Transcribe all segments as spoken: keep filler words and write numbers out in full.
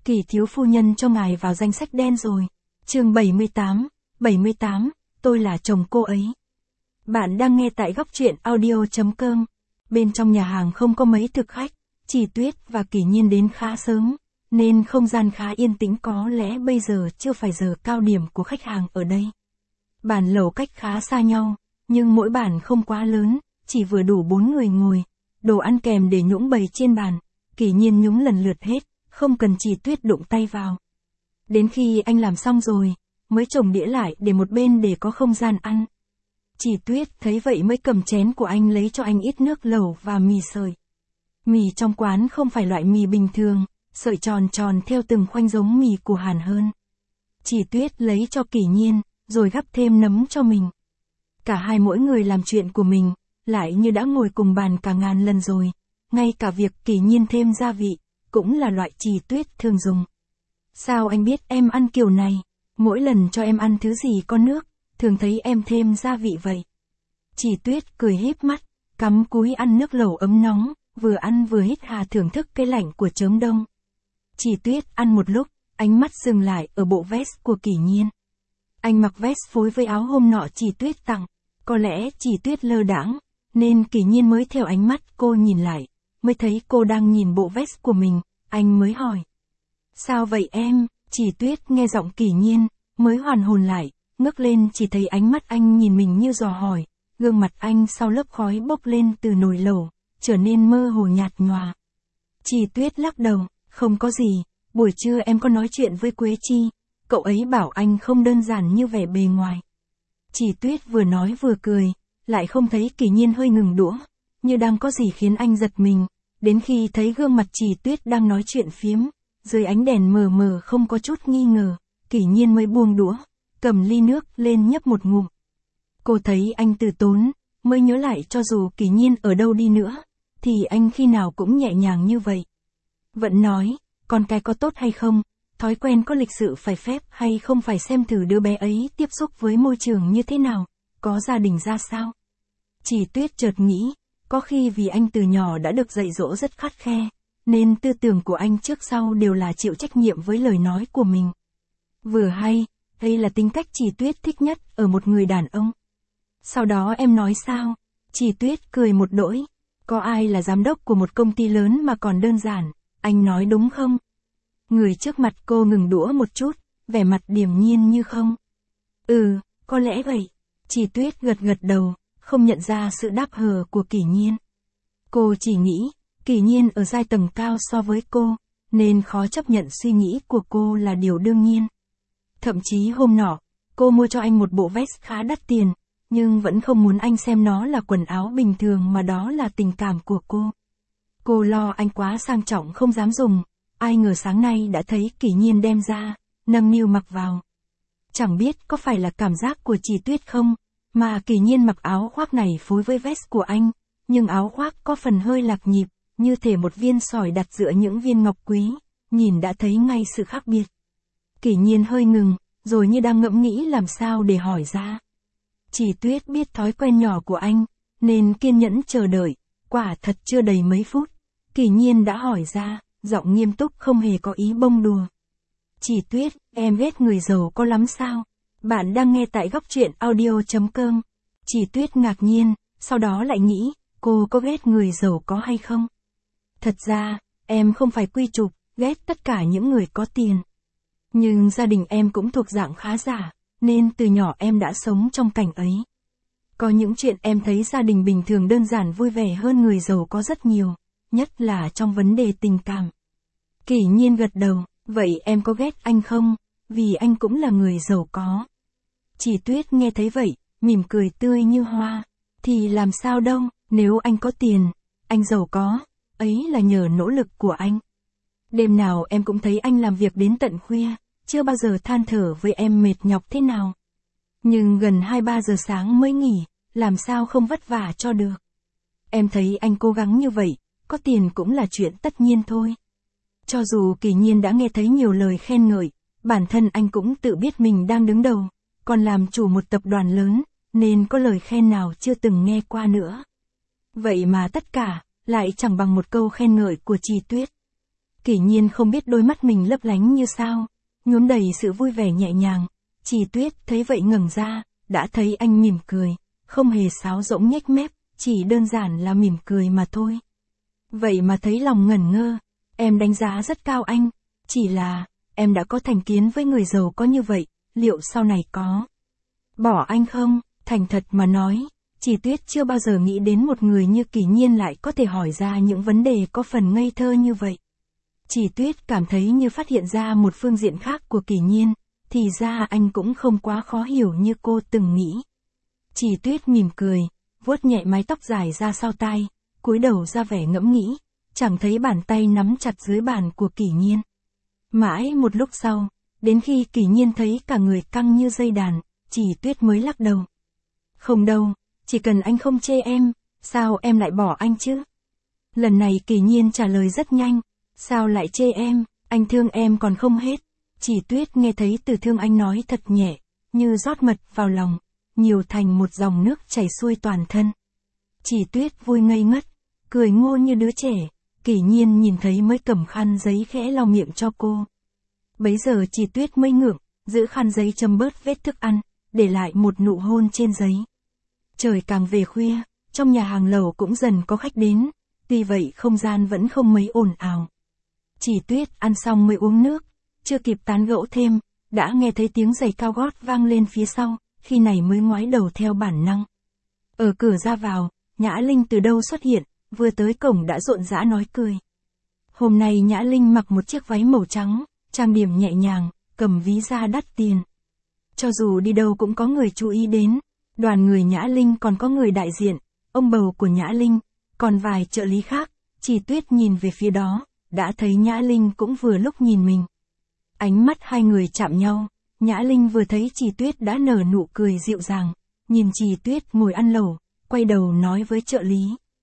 Kỳ thiếu phu nhân cho ngài vào danh sách đen rồi. Chương bảy mươi tám, bảy mươi tám, tôi là chồng cô ấy. Bạn đang nghe tại góc truyện audio chấm com. Bên trong nhà hàng không có mấy thực khách, chỉ Tuyết và Kỷ Nhiên đến khá sớm, nên không gian khá yên tĩnh, có lẽ bây giờ chưa phải giờ cao điểm của khách hàng ở đây. Bàn lẩu cách khá xa nhau, nhưng mỗi bàn không quá lớn, chỉ vừa đủ bốn người ngồi. Đồ ăn kèm để nhũng bày trên bàn, Kỷ Nhiên nhúng lần lượt hết, không cần chỉ Tuyết đụng tay vào. Đến khi anh làm xong rồi, mới chồng đĩa lại để một bên để có không gian ăn. Chỉ Tuyết thấy vậy mới cầm chén của anh lấy cho anh ít nước lẩu và mì sợi. Mì trong quán không phải loại mì bình thường, sợi tròn tròn theo từng khoanh giống mì của Hàn hơn. Chỉ Tuyết lấy cho Kỷ Nhiên, rồi gắp thêm nấm cho mình. Cả hai mỗi người làm chuyện của mình, lại như đã ngồi cùng bàn cả ngàn lần rồi. Ngay cả việc Kỷ Nhiên thêm gia vị, cũng là loại Chỉ Tuyết thường dùng. Sao anh biết em ăn kiểu này? Mỗi lần cho em ăn thứ gì có nước, thường thấy em thêm gia vị vậy. Chỉ Tuyết cười híp mắt, cắm cúi ăn nước lẩu ấm nóng, vừa ăn vừa hít hà thưởng thức cái lạnh của chớm đông. Chỉ Tuyết ăn một lúc, ánh mắt dừng lại ở bộ vest của Kỷ Nhiên. Anh mặc vest phối với áo hôm nọ Chỉ Tuyết tặng, có lẽ Chỉ Tuyết lơ đãng, nên Kỷ Nhiên mới theo ánh mắt cô nhìn lại, mới thấy cô đang nhìn bộ vest của mình, anh mới hỏi. Sao vậy em? Chỉ Tuyết nghe giọng Kỷ Nhiên, mới hoàn hồn lại, ngước lên chỉ thấy ánh mắt anh nhìn mình như dò hỏi, gương mặt anh sau lớp khói bốc lên từ nồi lẩu, trở nên mơ hồ nhạt nhòa. Chỉ Tuyết lắc đầu, không có gì, buổi trưa em có nói chuyện với Quế Chi, cậu ấy bảo anh không đơn giản như vẻ bề ngoài. Chỉ Tuyết vừa nói vừa cười, lại không thấy Kỷ Nhiên hơi ngừng đũa, như đang có gì khiến anh giật mình, đến khi thấy gương mặt Chỉ Tuyết đang nói chuyện phiếm, dưới ánh đèn mờ mờ không có chút nghi ngờ, Kỷ Nhiên mới buông đũa, cầm ly nước lên nhấp một ngụm. Cô thấy anh từ tốn, mới nhớ lại cho dù Kỷ Nhiên ở đâu đi nữa, thì anh khi nào cũng nhẹ nhàng như vậy. Vẫn nói, con cái có tốt hay không, thói quen có lịch sự phải phép hay không phải xem thử đứa bé ấy tiếp xúc với môi trường như thế nào, có gia đình ra sao. Chỉ Tuyết chợt nghĩ, có khi vì anh từ nhỏ đã được dạy dỗ rất khắt khe, nên tư tưởng của anh trước sau đều là chịu trách nhiệm với lời nói của mình. Vừa hay, đây là tính cách Chỉ Tuyết thích nhất ở một người đàn ông. Sau đó em nói sao? Chỉ Tuyết cười một đỗi, có ai là giám đốc của một công ty lớn mà còn đơn giản, anh nói đúng không? Người trước mặt cô ngừng đũa một chút, vẻ mặt điềm nhiên như không. Ừ, có lẽ vậy. Chỉ Tuyết gật gật đầu, không nhận ra sự đáp hờ của Kỷ Nhiên. Cô chỉ nghĩ, Kỷ Nhiên ở giai tầng cao so với cô, nên khó chấp nhận suy nghĩ của cô là điều đương nhiên. Thậm chí hôm nọ, cô mua cho anh một bộ vest khá đắt tiền, nhưng vẫn không muốn anh xem nó là quần áo bình thường mà đó là tình cảm của cô. Cô lo anh quá sang trọng không dám dùng, ai ngờ sáng nay đã thấy Kỷ Nhiên đem ra, nâng niu mặc vào. Chẳng biết có phải là cảm giác của Chỉ Tuyết không, mà Kỷ Nhiên mặc áo khoác này phối với vest của anh, nhưng áo khoác có phần hơi lạc nhịp, như thể một viên sỏi đặt giữa những viên ngọc quý, nhìn đã thấy ngay sự khác biệt. Kỷ Nhiên hơi ngừng, rồi như đang ngẫm nghĩ làm sao để hỏi ra. Chỉ Tuyết biết thói quen nhỏ của anh, nên kiên nhẫn chờ đợi, quả thật chưa đầy mấy phút, Kỷ Nhiên đã hỏi ra, giọng nghiêm túc không hề có ý bông đùa. Chỉ Tuyết, em ghét người giàu có lắm sao? Bạn đang nghe tại góc truyện audio chấm com. Chỉ Tuyết ngạc nhiên, sau đó lại nghĩ, cô có ghét người giàu có hay không? Thật ra, em không phải quy chụp, ghét tất cả những người có tiền. Nhưng gia đình em cũng thuộc dạng khá giả, nên từ nhỏ em đã sống trong cảnh ấy. Có những chuyện em thấy gia đình bình thường đơn giản vui vẻ hơn người giàu có rất nhiều, nhất là trong vấn đề tình cảm. Kỷ Nhiên gật đầu, vậy em có ghét anh không? Vì anh cũng là người giàu có. Chỉ Tuyết nghe thấy vậy, mỉm cười tươi như hoa. Thì làm sao đâu, nếu anh có tiền, anh giàu có, ấy là nhờ nỗ lực của anh. Đêm nào em cũng thấy anh làm việc đến tận khuya, chưa bao giờ than thở với em mệt nhọc thế nào. Nhưng gần hai ba giờ sáng mới nghỉ, làm sao không vất vả cho được. Em thấy anh cố gắng như vậy, có tiền cũng là chuyện tất nhiên thôi. Cho dù Kỷ Nhiên đã nghe thấy nhiều lời khen ngợi, bản thân anh cũng tự biết mình đang đứng đầu, còn làm chủ một tập đoàn lớn, nên có lời khen nào chưa từng nghe qua nữa. Vậy mà tất cả, lại chẳng bằng một câu khen ngợi của Chỉ Tuyết. Kỷ Nhiên không biết đôi mắt mình lấp lánh như sao, nhuốm đầy sự vui vẻ nhẹ nhàng. Chỉ Tuyết thấy vậy ngẩng ra, đã thấy anh mỉm cười, không hề sáo rỗng nhếch mép, chỉ đơn giản là mỉm cười mà thôi. Vậy mà thấy lòng ngẩn ngơ, em đánh giá rất cao anh, chỉ là, em đã có thành kiến với người giàu có như vậy, liệu sau này có bỏ anh không? Thành thật mà nói, Chỉ Tuyết chưa bao giờ nghĩ đến một người như Kỷ Nhiên lại có thể hỏi ra những vấn đề có phần ngây thơ như vậy. Chỉ Tuyết cảm thấy như phát hiện ra một phương diện khác của Kỷ Nhiên, thì ra anh cũng không quá khó hiểu như cô từng nghĩ. Chỉ Tuyết mỉm cười, vuốt nhẹ mái tóc dài ra sau tai, cúi đầu ra vẻ ngẫm nghĩ, chẳng thấy bàn tay nắm chặt dưới bàn của Kỷ Nhiên. Mãi một lúc sau, đến khi Kỷ Nhiên thấy cả người căng như dây đàn, Chỉ Tuyết mới lắc đầu. Không đâu, chỉ cần anh không chê em, sao em lại bỏ anh chứ? Lần này Kỷ Nhiên trả lời rất nhanh, sao lại chê em, anh thương em còn không hết. Chỉ Tuyết nghe thấy từ thương anh nói thật nhẹ, như rót mật vào lòng, nhiều thành một dòng nước chảy xuôi toàn thân. Chỉ Tuyết vui ngây ngất, cười ngô như đứa trẻ, Kỷ Nhiên nhìn thấy mới cầm khăn giấy khẽ lau miệng cho cô. Bấy giờ Chỉ Tuyết mới ngượng, giữ khăn giấy châm bớt vết thức ăn, để lại một nụ hôn trên giấy. Trời càng về khuya, trong nhà hàng lẩu cũng dần có khách đến, tuy vậy không gian vẫn không mấy ồn ào. Chỉ Tuyết ăn xong mới uống nước, chưa kịp tán gẫu thêm, đã nghe thấy tiếng giày cao gót vang lên phía sau, khi này mới ngoái đầu theo bản năng. Ở cửa ra vào, Nhã Linh từ đâu xuất hiện, vừa tới cổng đã rộn rã nói cười. Hôm nay Nhã Linh mặc một chiếc váy màu trắng, trang điểm nhẹ nhàng, cầm ví da đắt tiền. Cho dù đi đâu cũng có người chú ý đến, đoàn người Nhã Linh còn có người đại diện, ông bầu của Nhã Linh, còn vài trợ lý khác. Chỉ Tuyết nhìn về phía đó, đã thấy Nhã Linh cũng vừa lúc nhìn mình. Ánh mắt hai người chạm nhau, Nhã Linh vừa thấy Chỉ Tuyết đã nở nụ cười dịu dàng, nhìn Chỉ Tuyết ngồi ăn lẩu, quay đầu nói với trợ lý.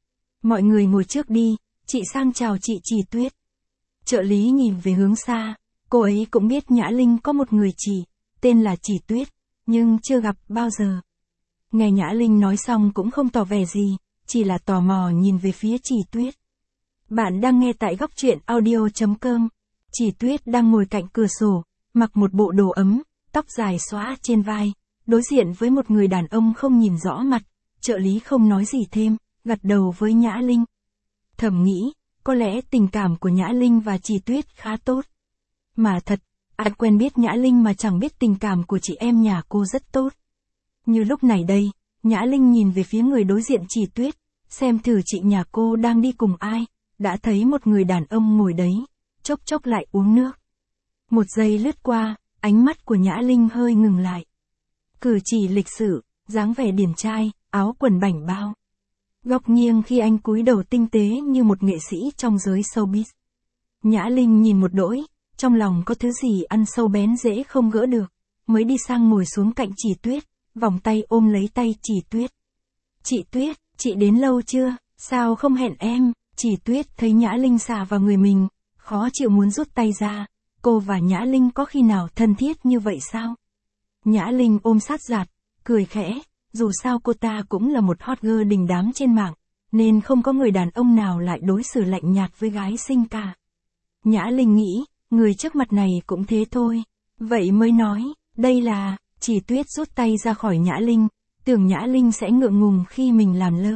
Mọi người ngồi trước đi, chị sang chào chị Chỉ Tuyết. Trợ lý nhìn về hướng xa, cô ấy cũng biết Nhã Linh có một người chị, tên là Chỉ Tuyết, nhưng chưa gặp bao giờ. Nghe Nhã Linh nói xong cũng không tỏ vẻ gì, chỉ là tò mò nhìn về phía Chỉ Tuyết. Bạn đang nghe tại góc truyện audio chấm com. Chỉ Tuyết đang ngồi cạnh cửa sổ, mặc một bộ đồ ấm, tóc dài xõa trên vai, đối diện với một người đàn ông không nhìn rõ mặt. Trợ lý không nói gì thêm, gật đầu với Nhã Linh. Thầm nghĩ, có lẽ tình cảm của Nhã Linh và Chỉ Tuyết khá tốt. Mà thật, ai quen biết Nhã Linh mà chẳng biết tình cảm của chị em nhà cô rất tốt. Như lúc này đây, Nhã Linh nhìn về phía người đối diện Chỉ Tuyết, xem thử chị nhà cô đang đi cùng ai, đã thấy một người đàn ông ngồi đấy, chốc chốc lại uống nước. Một giây lướt qua, ánh mắt của Nhã Linh hơi ngừng lại. Cử chỉ lịch sự, dáng vẻ điển trai, áo quần bảnh bao. Góc nghiêng khi anh cúi đầu tinh tế như một nghệ sĩ trong giới showbiz. Nhã Linh nhìn một đỗi, trong lòng có thứ gì ăn sâu bén dễ không gỡ được, mới đi sang ngồi xuống cạnh Chỉ Tuyết, vòng tay ôm lấy tay Chỉ Tuyết. Chị Tuyết, chị đến lâu chưa, sao không hẹn em? Chỉ Tuyết thấy Nhã Linh xà vào người mình, khó chịu muốn rút tay ra. Cô và Nhã Linh có khi nào thân thiết như vậy sao? Nhã Linh ôm sát giạt, cười khẽ, dù sao cô ta cũng là một hot girl đình đám trên mạng, nên không có người đàn ông nào lại đối xử lạnh nhạt với gái xinh cả. Nhã Linh nghĩ, người trước mặt này cũng thế thôi. Vậy mới nói, đây là, Chỉ Tuyết rút tay ra khỏi Nhã Linh, tưởng Nhã Linh sẽ ngượng ngùng khi mình làm lơ.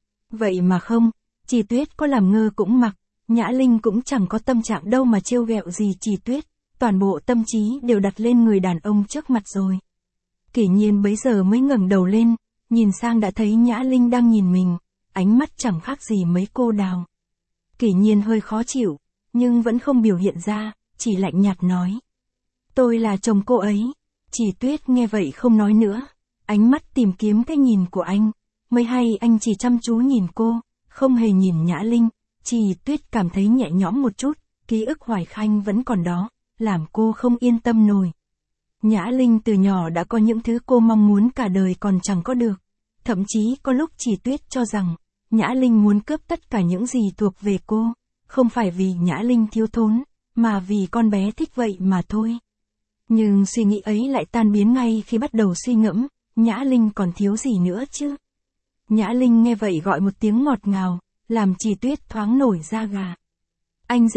Vậy mà không, Chỉ Tuyết có làm ngơ cũng mặc, Nhã Linh cũng chẳng có tâm trạng đâu mà trêu ghẹo gì Chỉ Tuyết, toàn bộ tâm trí đều đặt lên người đàn ông trước mặt rồi. Kỷ Nhiên bấy giờ mới ngẩng đầu lên, nhìn sang đã thấy Nhã Linh đang nhìn mình, ánh mắt chẳng khác gì mấy cô đào. Kỷ Nhiên hơi khó chịu, nhưng vẫn không biểu hiện ra, chỉ lạnh nhạt nói. Tôi là chồng cô ấy. Chỉ Tuyết nghe vậy không nói nữa, ánh mắt tìm kiếm cái nhìn của anh, mới hay anh chỉ chăm chú nhìn cô, không hề nhìn Nhã Linh. Chỉ Tuyết cảm thấy nhẹ nhõm một chút, ký ức Hoài Khanh vẫn còn đó, làm cô không yên tâm nổi. Nhã Linh từ nhỏ đã có những thứ cô mong muốn cả đời còn chẳng có được. Thậm chí có lúc Chỉ Tuyết cho rằng, Nhã Linh muốn cướp tất cả những gì thuộc về cô, không phải vì Nhã Linh thiếu thốn, mà vì con bé thích vậy mà thôi. Nhưng suy nghĩ ấy lại tan biến ngay khi bắt đầu suy ngẫm, Nhã Linh còn thiếu gì nữa chứ? Nhã Linh nghe vậy gọi một tiếng ngọt ngào, làm Chỉ Tuyết thoáng nổi da gà. Anh rể,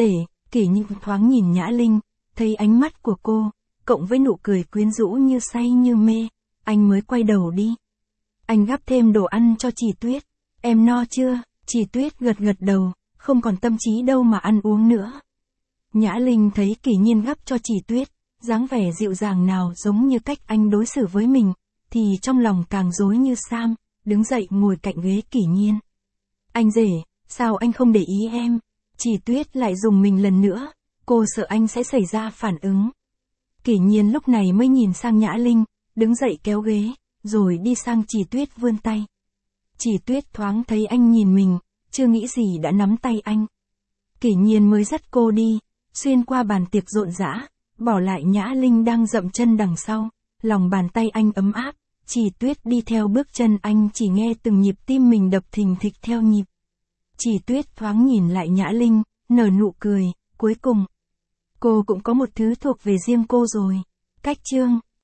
Kỷ Nhiên thoáng nhìn Nhã Linh, thấy ánh mắt của cô, cộng với nụ cười quyến rũ như say như mê, anh mới quay đầu đi. Anh gắp thêm đồ ăn cho Chỉ Tuyết. Em no chưa? Chỉ Tuyết gật gật đầu, không còn tâm trí đâu mà ăn uống nữa. Nhã Linh thấy Kỷ Nhiên gắp cho Chỉ Tuyết, dáng vẻ dịu dàng nào giống như cách anh đối xử với mình, thì trong lòng càng rối như sam, đứng dậy ngồi cạnh ghế Kỷ Nhiên. Anh rể, sao anh không để ý em? Chỉ Tuyết lại dùng mình lần nữa, cô sợ anh sẽ xảy ra phản ứng. Kỷ Nhiên lúc này mới nhìn sang Nhã Linh, đứng dậy kéo ghế, rồi đi sang Chỉ Tuyết vươn tay. Chỉ Tuyết thoáng thấy anh nhìn mình, chưa nghĩ gì đã nắm tay anh. Kỷ Nhiên mới dắt cô đi, xuyên qua bàn tiệc rộn rã, bỏ lại Nhã Linh đang dậm chân đằng sau, lòng bàn tay anh ấm áp, Chỉ Tuyết đi theo bước chân anh chỉ nghe từng nhịp tim mình đập thình thịch theo nhịp. Chỉ Tuyết thoáng nhìn lại Nhã Linh, nở nụ cười, cuối cùng. Cô cũng có một thứ thuộc về riêng cô rồi. Cách chương